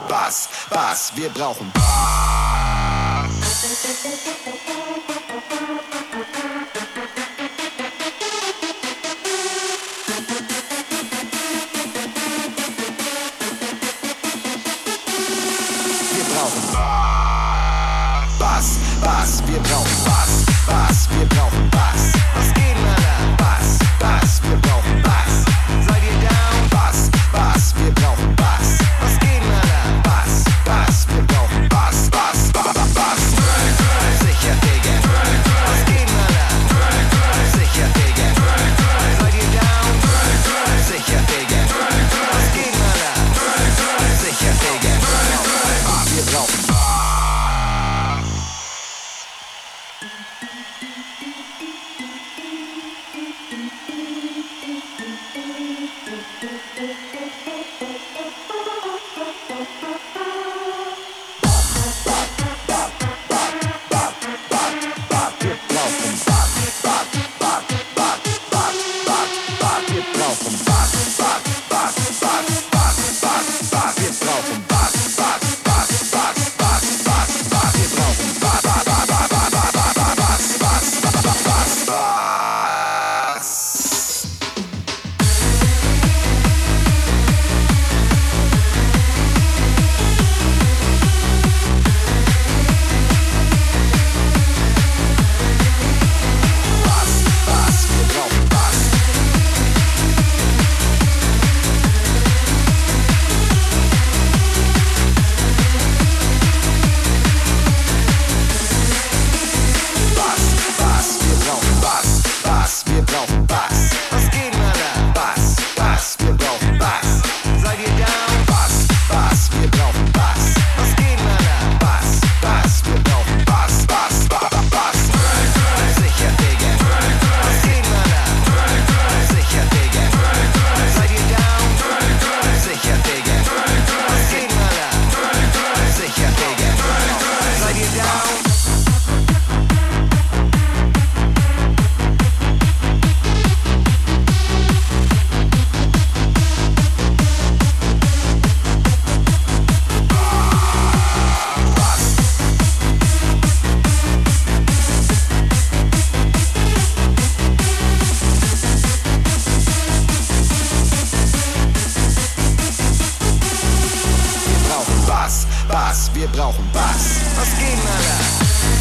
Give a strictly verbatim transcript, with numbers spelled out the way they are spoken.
Bass, Bass, wir brauchen Bass. Wir brauchen Bass, Bass, wir brauchen Bass, Bass, wir brauchen Bass. Was geht, Alter? Bass, Bass, wir brauchen Bass. Seid ihr down? Bass, Bass, wir brauchen Bass. Was geht, Alter? Bass, Bass, wir brauchen Bass, Bass, Bass, Bass. Sicher, Digga. Was geht, Alter? Sicher, Digga. Seid ihr down? Sicher, Digga. Was geht, Alter? Sicher, Digga. Wir brauchen Bass. Bass, wir brauchen Bass. Was geht, Alter?